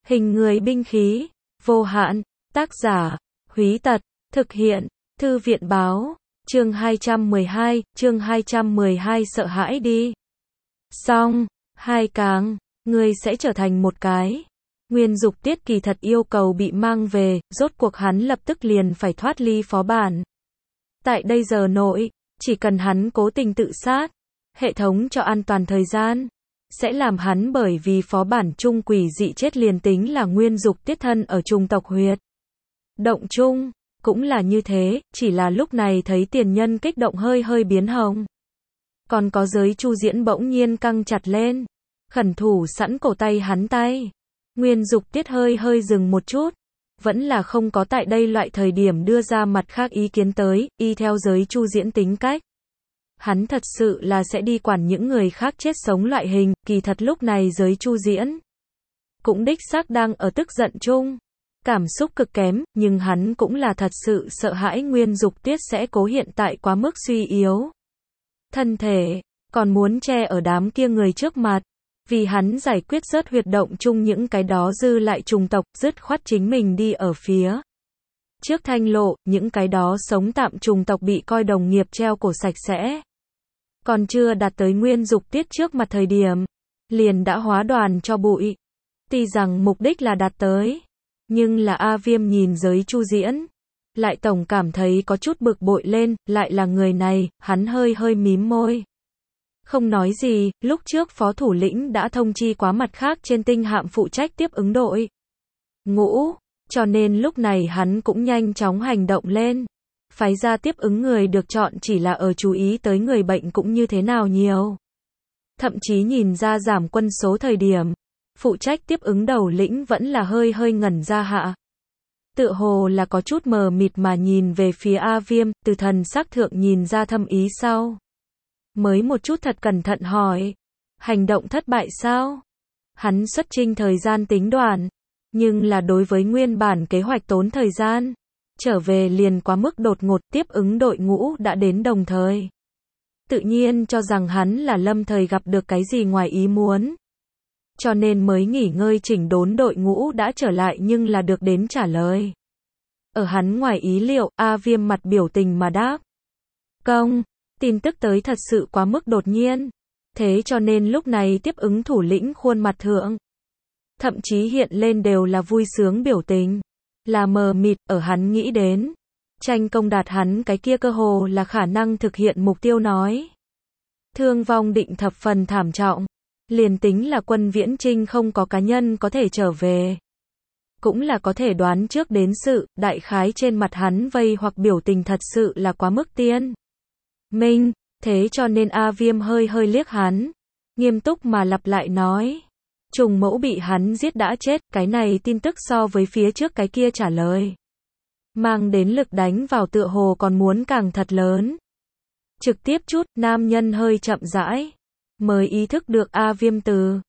Hình người binh khí, vô hạn, tác giả, Húy Tật, thực hiện, Thư viện báo, chương 212 sợ hãi đi. Xong, hai càng, ngươi sẽ trở thành một cái. Nguyên Dục Tiết kỳ thật yêu cầu bị mang về, rốt cuộc hắn lập tức liền phải thoát ly phó bản. Tại đây giờ nội, chỉ cần hắn cố tình tự sát, hệ thống cho an toàn thời gian, sẽ làm hắn bởi vì phó bản chung quỷ dị chết liền tính là Nguyên Dục Tiết thân ở trùng tộc huyệt. Động chung, cũng là như thế, chỉ là lúc này thấy tiền nhân kích động hơi biến hồng. Còn có giới Chu Diễn bỗng nhiên căng chặt lên, khẩn thủ sẵn cổ tay hắn tay. Nguyên Dục Tiết hơi dừng một chút, vẫn là không có tại đây loại thời điểm đưa ra mặt khác ý kiến tới, y theo giới Chu Diễn tính cách. Hắn thật sự là sẽ đi quản những người khác chết sống loại hình, kỳ thật lúc này giới Chu Diễn cũng đích xác đang ở tức giận chung, cảm xúc cực kém, nhưng hắn cũng là thật sự sợ hãi Nguyên Dục Tiết sẽ cố hiện tại quá mức suy yếu thân thể, còn muốn che ở đám kia người trước mặt, vì hắn giải quyết rớt huyệt động chung những cái đó dư lại trùng tộc, dứt khoát chính mình đi ở phía trước thanh lộ, những cái đó sống tạm trùng tộc bị coi đồng nghiệp treo cổ sạch sẽ. Còn chưa đạt tới Nguyên Dục Tiết trước mặt thời điểm, liền đã hóa đoàn cho bụi. Tuy rằng mục đích là đạt tới, nhưng là A Viêm nhìn giới Chu Diễn, lại tổng cảm thấy có chút bực bội lên, lại là người này, hắn hơi mím môi. Không nói gì, lúc trước phó thủ lĩnh đã thông chi quá mặt khác trên tinh hạm phụ trách tiếp ứng đội ngũ, cho nên lúc này hắn cũng nhanh chóng hành động lên. Phái ra tiếp ứng người được chọn chỉ là ở chú ý tới người bệnh cũng như thế nào nhiều. Thậm chí nhìn ra giảm quân số thời điểm, phụ trách tiếp ứng đầu lĩnh vẫn là hơi ngẩn ra hạ. Tựa hồ là có chút mờ mịt mà nhìn về phía A Viêm, từ thần sắc thượng nhìn ra thâm ý sau. Mới một chút thật cẩn thận hỏi, hành động thất bại sao? Hắn xuất chinh thời gian tính đoạn, nhưng là đối với nguyên bản kế hoạch tốn thời gian, trở về liền quá mức đột ngột, tiếp ứng đội ngũ đã đến đồng thời. Tự nhiên cho rằng hắn là lâm thời gặp được cái gì ngoài ý muốn. Cho nên mới nghỉ ngơi chỉnh đốn đội ngũ đã trở lại nhưng là được đến trả lời. Ở hắn ngoài ý liệu, A Viêm mặt biểu tình mà đáp. Công, tin tức tới thật sự quá mức đột nhiên. Thế cho nên lúc này tiếp ứng thủ lĩnh khuôn mặt thượng, thậm chí hiện lên đều là vui sướng biểu tình. Là mờ mịt, ở hắn nghĩ đến tranh công đạt hắn cái kia cơ hồ là khả năng thực hiện mục tiêu nói. Thương vong định thập phần thảm trọng. Liền tính là quân viễn trinh không có cá nhân có thể trở về, cũng là có thể đoán trước đến sự, đại khái trên mặt hắn vây hoặc biểu tình thật sự là quá mức tiên minh, thế cho nên A Viêm hơi liếc hắn, nghiêm túc mà lặp lại nói. Trùng mẫu bị hắn giết đã chết, cái này tin tức so với phía trước cái kia trả lời, mang đến lực đánh vào tựa hồ còn muốn càng thật lớn. Trực tiếp chút, nam nhân hơi chậm rãi, mới ý thức được A Viêm từ.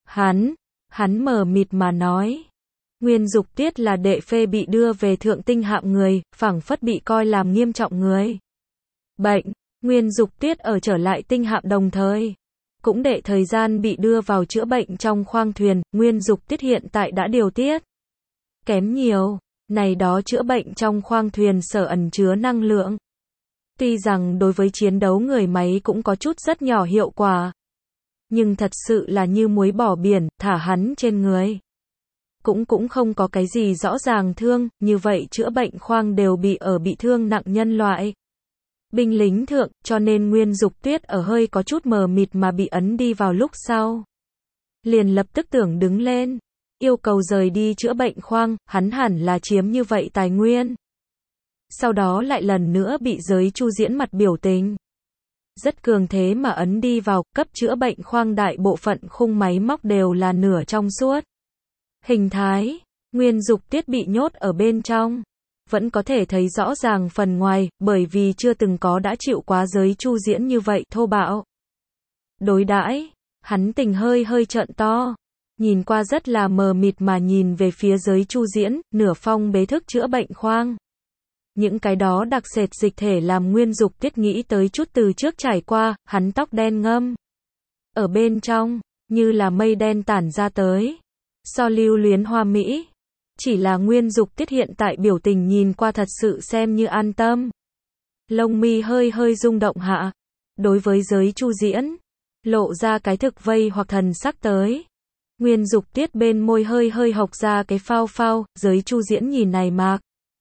Hắn mờ mịt mà nói. Nguyên Dục Tiết là đệ phê bị đưa về thượng tinh hạm người, phảng phất bị coi làm nghiêm trọng người bệnh. Nguyên Dục Tiết ở trở lại tinh hạm đồng thời, cũng để thời gian bị đưa vào chữa bệnh trong khoang thuyền. Nguyên Dục Tiết hiện tại đã điều tiết kém nhiều, này đó chữa bệnh trong khoang thuyền sở ẩn chứa năng lượng. Tuy rằng đối với chiến đấu người máy cũng có chút rất nhỏ hiệu quả, nhưng thật sự là như muối bỏ biển, thả hắn trên người. Cũng không có cái gì rõ ràng thương, như vậy chữa bệnh khoang đều bị thương nặng nhân loại. Binh lính thượng, cho nên Nguyên Dục Tiết ở hơi có chút mờ mịt mà bị ấn đi vào lúc sau. Liền lập tức tưởng đứng lên, yêu cầu rời đi chữa bệnh khoang, hắn hẳn là chiếm như vậy tài nguyên. Sau đó lại lần nữa bị giới Chu Diễn mặt biểu tình rất cường thế mà ấn đi vào, cấp chữa bệnh khoang đại bộ phận khung máy móc đều là nửa trong suốt hình thái. Nguyên Dục Tiết bị nhốt ở bên trong, vẫn có thể thấy rõ ràng phần ngoài, bởi vì chưa từng có đã chịu quá giới Chu Diễn như vậy thô bạo đối đãi. Hắn tình hơi trợn to, nhìn qua rất là mờ mịt mà nhìn về phía giới Chu Diễn, nửa phong bế thức chữa bệnh khoang. Những cái đó đặc sệt dịch thể làm Nguyên Dục Tiết nghĩ tới chút từ trước trải qua, hắn tóc đen ngâm ở bên trong, như là mây đen tản ra tới. so lưu luyến hoa mỹ. Chỉ là Nguyên Dục Tiết hiện tại biểu tình nhìn qua thật sự xem như an tâm. Lông mi hơi hơi rung động hạ. Đối với giới Chu Diễn, lộ ra cái thực vây hoặc thần sắc tới. Nguyên Dục Tiết bên môi hơi hơi hộc ra cái phao phao, giới Chu Diễn nhìn này mạc.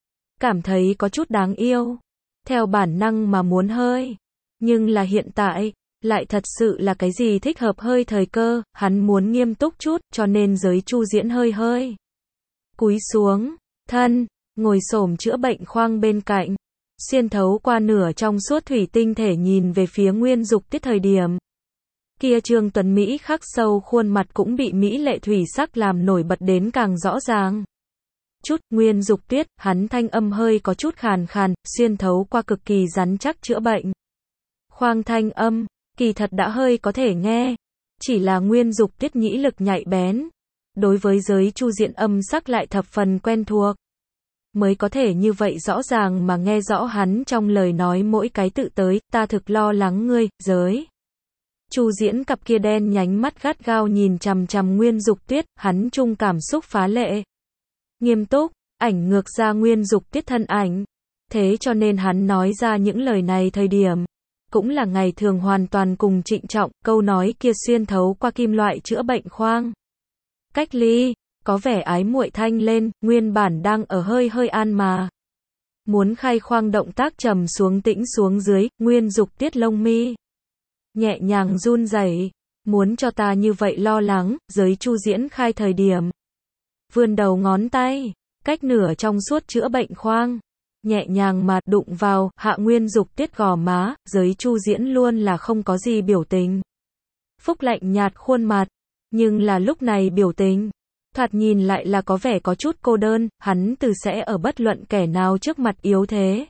Cảm thấy có chút đáng yêu. Theo bản năng mà muốn hơi. Nhưng là hiện tại, lại thật sự là cái gì thích hợp hơi thời cơ, hắn muốn nghiêm túc chút, cho nên giới Chu Diễn hơi hơi cúi xuống, thân, ngồi xổm chữa bệnh khoang bên cạnh. Xuyên thấu qua nửa trong suốt thủy tinh thể nhìn về phía Nguyên Dục Tiết thời điểm. Kia Trương Tuấn Mỹ khắc sâu khuôn mặt cũng bị mỹ lệ thủy sắc làm nổi bật đến càng rõ ràng. Chút, Nguyên Dục Tiết, hắn thanh âm hơi có chút khàn khàn, xuyên thấu qua cực kỳ rắn chắc chữa bệnh. Khoang thanh âm, kỳ thật đã hơi có thể nghe. Chỉ là Nguyên Dục Tiết nhĩ lực nhạy bén. Đối với giới Chu Diễn âm sắc lại thập phần quen thuộc. Mới có thể như vậy rõ ràng mà nghe rõ hắn trong lời nói mỗi cái tự tới, ta thực lo lắng ngươi, giới. Chu Diễn cặp kia đen nhánh mắt gắt gao nhìn chằm chằm Nguyên Dục Tiết, hắn chung cảm xúc phá lệ. Nghiêm túc, ảnh ngược ra Nguyên Dục Tiết thân ảnh. Thế cho nên hắn nói ra những lời này thời điểm. Cũng là ngày thường hoàn toàn cùng trịnh trọng, câu nói kia xuyên thấu qua kim loại chữa bệnh khoang. Cách ly, có vẻ ái muội thanh lên, nguyên bản đang ở hơi hơi an mà. Muốn khai khoang động tác trầm xuống tĩnh xuống dưới, Nguyên Dục Tiết lông mi. Nhẹ nhàng run rẩy, muốn cho ta như vậy lo lắng, giới Chu Diễn khai thời điểm. Vươn đầu ngón tay, cách nửa trong suốt chữa bệnh khoang. Nhẹ nhàng mà đụng vào, hạ Nguyên Dục Tiết gò má, giới Chu Diễn luôn là không có gì biểu tình. Phúc lạnh nhạt khuôn mặt, nhưng là lúc này biểu tình. Thoạt nhìn lại là có vẻ có chút cô đơn, hắn từ sẽ ở bất luận kẻ nào trước mặt yếu thế.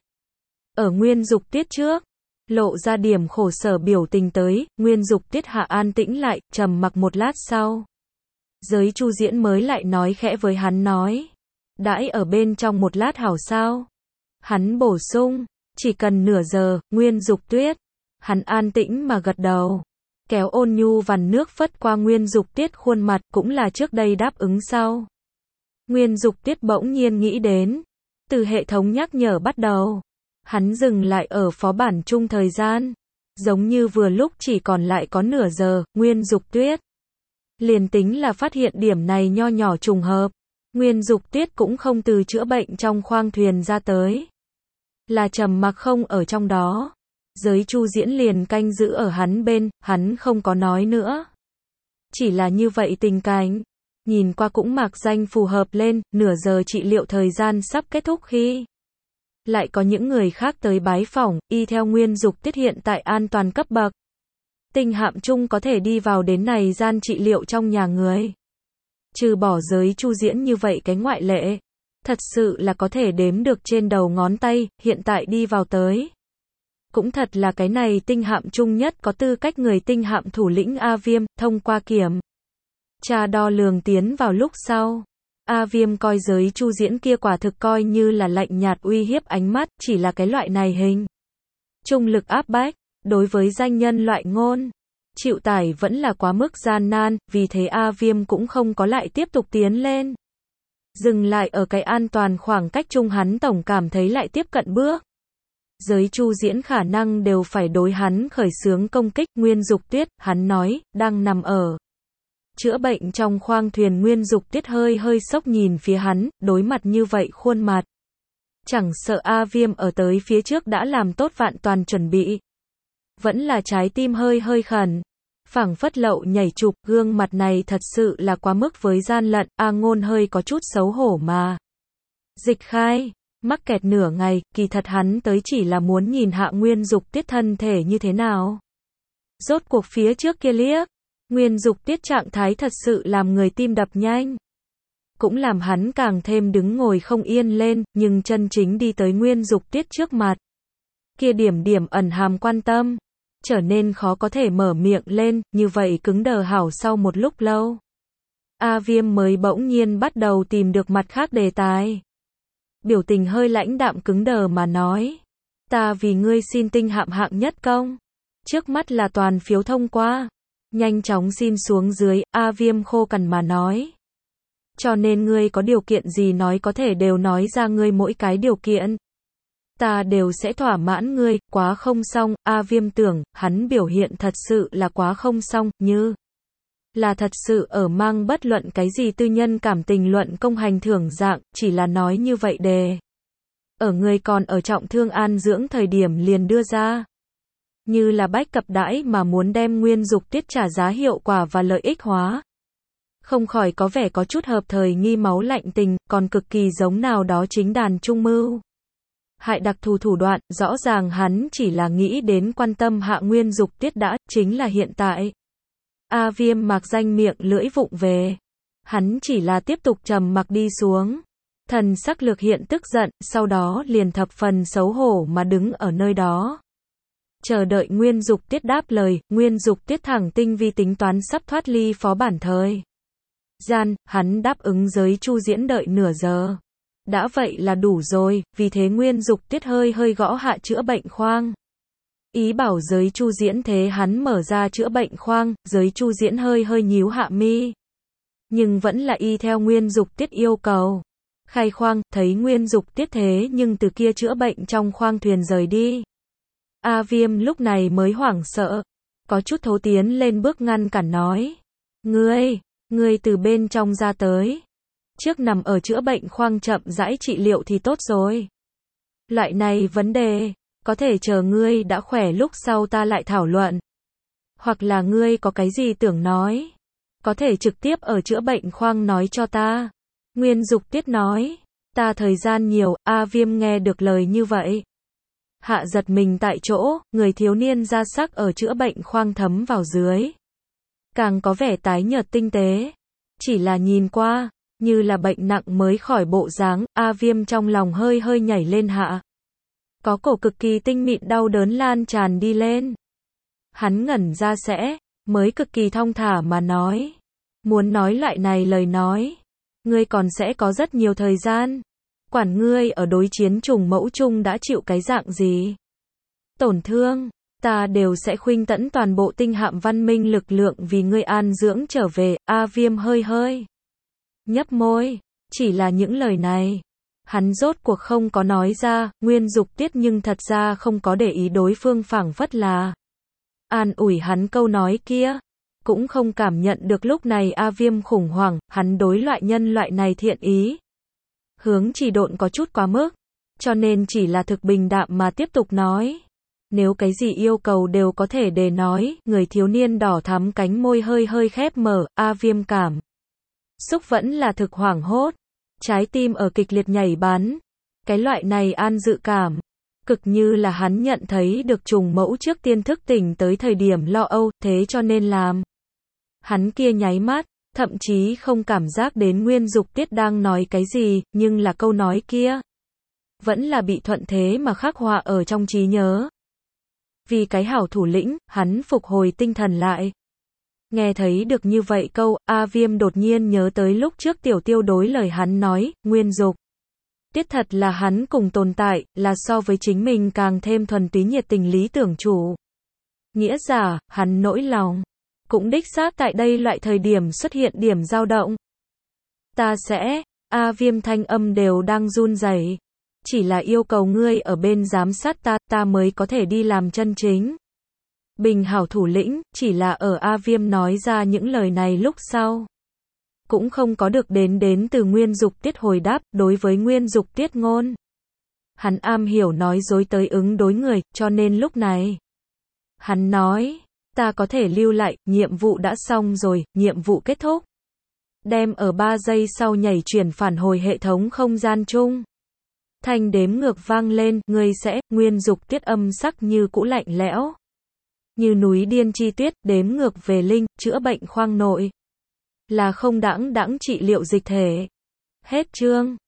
Ở Nguyên Dục Tiết trước, lộ ra điểm khổ sở biểu tình tới, Nguyên Dục Tiết hạ an tĩnh lại, trầm mặc một lát sau. Giới Chu Diễn mới lại nói khẽ với hắn nói. Đãi ở bên trong một lát hảo sao? Hắn bổ sung, chỉ cần nửa giờ, Nguyên Dục Tiết. Hắn an tĩnh mà gật đầu. Kéo ôn nhu vằn nước phất qua Nguyên Dục Tiết khuôn mặt, cũng là trước đây đáp ứng sau. Nguyên Dục Tiết bỗng nhiên nghĩ đến. Từ hệ thống nhắc nhở bắt đầu. Hắn dừng lại ở phó bản chung thời gian. Giống như vừa lúc chỉ còn lại có nửa giờ, Nguyên Dục Tiết. Liền tính là phát hiện điểm này nho nhỏ trùng hợp. Nguyên Dục Tiết cũng không từ chữa bệnh trong khoang thuyền ra tới. Là trầm mặc không ở trong đó. Giới Chu Diễn liền canh giữ ở hắn bên, hắn không có nói nữa. Chỉ là như vậy tình cảnh. Nhìn qua cũng mạc danh phù hợp lên, nửa giờ trị liệu thời gian sắp kết thúc khi. Lại có những người khác tới bái phỏng, y theo Nguyên Dục Tiết hiện tại an toàn cấp bậc. Tinh hạm chung có thể đi vào đến này gian trị liệu trong nhà người. Trừ bỏ giới Chu Diễn như vậy cái ngoại lệ. Thật sự là có thể đếm được trên đầu ngón tay, hiện tại đi vào tới. Cũng thật là cái này tinh hạm chung nhất có tư cách người tinh hạm thủ lĩnh A Viêm, thông qua kiểm tra đo lường tiến vào lúc sau. A Viêm coi giới Chu Diễn kia quả thực coi như là lạnh nhạt uy hiếp ánh mắt, chỉ là cái loại này hình. Trung lực áp bách, đối với danh nhân loại ngôn. Chịu tải vẫn là quá mức gian nan, vì thế A Viêm cũng không có lại tiếp tục tiến lên. Dừng lại ở cái an toàn khoảng cách chung hắn tổng cảm thấy lại tiếp cận bước. Giới Chu Diễn khả năng đều phải đối hắn khởi xướng công kích. Nguyên Dục Tiết, hắn nói, đang nằm ở chữa bệnh trong khoang thuyền. Nguyên Dục Tiết hơi hơi sốc nhìn phía hắn, đối mặt như vậy khuôn mặt. Chẳng sợ A Viêm ở tới phía trước đã làm tốt vạn toàn chuẩn bị. Vẫn là trái tim hơi hơi khẩn. Phảng phất lậu nhảy chụp, gương mặt này thật sự là quá mức với gian lận, A Ngôn hơi có chút xấu hổ mà. Dịch khai, mắc kẹt nửa ngày, kỳ thật hắn tới chỉ là muốn nhìn hạ Nguyên Dục Tiết thân thể như thế nào. Rốt cuộc phía trước kia liếc, Nguyên Dục Tiết trạng thái thật sự làm người tim đập nhanh. Cũng làm hắn càng thêm đứng ngồi không yên lên, nhưng chân chính đi tới Nguyên Dục Tiết trước mặt. Kia điểm điểm ẩn hàm quan tâm. Trở nên khó có thể mở miệng lên, như vậy cứng đờ hảo sau một lúc lâu. A Viêm mới bỗng nhiên bắt đầu tìm được mặt khác đề tài. Biểu tình hơi lãnh đạm cứng đờ mà nói. Ta vì ngươi xin tinh hạm hạng nhất công. Trước mắt là toàn phiếu thông qua. Nhanh chóng xin xuống dưới, A Viêm khô cằn mà nói. Cho nên ngươi có điều kiện gì nói có thể đều nói ra, ngươi mỗi cái điều kiện ta đều sẽ thỏa mãn ngươi. Quá không xong, A Viêm tưởng, hắn biểu hiện thật sự là quá không xong, như là thật sự ở mang bất luận cái gì tư nhân cảm tình luận công hành thưởng dạng, chỉ là nói như vậy đề. Ở người còn ở trọng thương an dưỡng thời điểm liền đưa ra. Như là bách cập đãi mà muốn đem Nguyên Dục Tiết trả giá hiệu quả và lợi ích hóa. Không khỏi có vẻ có chút hợp thời nghi máu lạnh tình, còn cực kỳ giống nào đó chính đàn trung mưu. Hại đặc thù thủ đoạn, rõ ràng hắn chỉ là nghĩ đến quan tâm hạ Nguyên Dục Tiết đã, chính là hiện tại. A Viêm mạc danh miệng lưỡi vụng về. Hắn chỉ là tiếp tục trầm mặc đi xuống. Thần sắc lược hiện tức giận, sau đó liền thập phần xấu hổ mà đứng ở nơi đó. Chờ đợi Nguyên Dục Tiết đáp lời, Nguyên Dục Tiết thẳng tinh vi tính toán sắp thoát ly phó bản thời gian, hắn đáp ứng giới Chu Diễn đợi nửa giờ. Đã vậy là đủ rồi, vì thế Nguyên Dục Tiết hơi hơi gõ hạ chữa bệnh khoang. Ý bảo giới Chu Diễn thế hắn mở ra chữa bệnh khoang, giới Chu Diễn hơi hơi nhíu hạ mi. Nhưng vẫn là y theo Nguyên Dục Tiết yêu cầu. Khai khoang, thấy Nguyên Dục Tiết thế nhưng từ kia chữa bệnh trong khoang thuyền rời đi. A Viêm lúc này mới hoảng sợ. Có chút thấu tiến lên bước ngăn cản nói. Ngươi từ bên trong ra tới. Trước nằm ở chữa bệnh khoang chậm rãi trị liệu thì tốt rồi. Loại này vấn đề, có thể chờ ngươi đã khỏe lúc sau ta lại thảo luận. Hoặc là ngươi có cái gì tưởng nói. Có thể trực tiếp ở chữa bệnh khoang nói cho ta. Nguyên Dục Tiết nói. Ta thời gian nhiều, A Viêm nghe được lời như vậy. Hạ giật mình tại chỗ, người thiếu niên da sắc ở chữa bệnh khoang thấm vào dưới. Càng có vẻ tái nhợt tinh tế. Chỉ là nhìn qua, như là bệnh nặng mới khỏi bộ dáng, A Viêm trong lòng hơi hơi nhảy lên hạ. Có cổ cực kỳ tinh mịn đau đớn lan tràn đi lên. Hắn ngẩn ra mới cực kỳ thong thả mà nói. Muốn nói loại này lời nói. Ngươi còn sẽ có rất nhiều thời gian. Quản ngươi ở đối chiến trùng mẫu chung đã chịu cái dạng gì. Tổn thương, ta đều sẽ khuynh tẫn toàn bộ tinh hạm văn minh lực lượng vì ngươi an dưỡng trở về. A Viêm hơi hơi nhấp môi, chỉ là những lời này. Hắn rốt cuộc không có nói ra, Nguyên Dục Tiết nhưng thật ra không có để ý đối phương phảng phất là an ủi hắn câu nói kia. Cũng không cảm nhận được lúc này A Viêm khủng hoảng, hắn đối loại nhân loại này thiện ý. Hướng chỉ độn có chút quá mức, cho nên chỉ là thực bình đạm mà tiếp tục nói. Nếu cái gì yêu cầu đều có thể để nói, người thiếu niên đỏ thắm cánh môi hơi hơi khép mở, A Viêm cảm xúc vẫn là thực hoảng hốt. Trái tim ở kịch liệt nhảy bắn. Cái loại này an dự cảm. Cực như là hắn nhận thấy được trùng mẫu trước tiên thức tỉnh tới thời điểm lo âu, thế cho nên làm. Hắn kia nháy mắt, thậm chí không cảm giác đến Nguyên Dục Tiết đang nói cái gì, nhưng là câu nói kia. Vẫn là bị thuận thế mà khắc họa ở trong trí nhớ. Vì cái hảo thủ lĩnh, hắn phục hồi tinh thần lại. Nghe thấy được như vậy câu, A Viêm đột nhiên nhớ tới lúc trước Tiểu Tiêu đối lời hắn nói, Nguyên Dục Tiết thật là hắn cùng tồn tại, là so với chính mình càng thêm thuần túy nhiệt tình lý tưởng chủ. Nghĩa giả, hắn nỗi lòng. Cũng đích xác tại đây loại thời điểm xuất hiện điểm dao động. Ta sẽ, A Viêm thanh âm đều đang run rẩy. Chỉ là yêu cầu ngươi ở bên giám sát ta mới có thể đi làm chân chính. Bình hảo thủ lĩnh, chỉ là ở A Viêm nói ra những lời này lúc sau. Cũng không có được đến từ Nguyên Dục Tiết hồi đáp, đối với Nguyên Dục Tiết ngôn. Hắn am hiểu nói dối tới ứng đối người, cho nên lúc này. Hắn nói, ta có thể lưu lại, nhiệm vụ đã xong rồi, nhiệm vụ kết thúc. Đem ở 3 giây sau nhảy chuyển phản hồi hệ thống không gian chung. Thanh đếm ngược vang lên, ngươi sẽ, Nguyên Dục Tiết âm sắc như cũ lạnh lẽo. Như núi điên chi tuyết, đếm ngược về linh, chữa bệnh khoang nội. Là không đãng trị liệu dịch thể. Hết chương.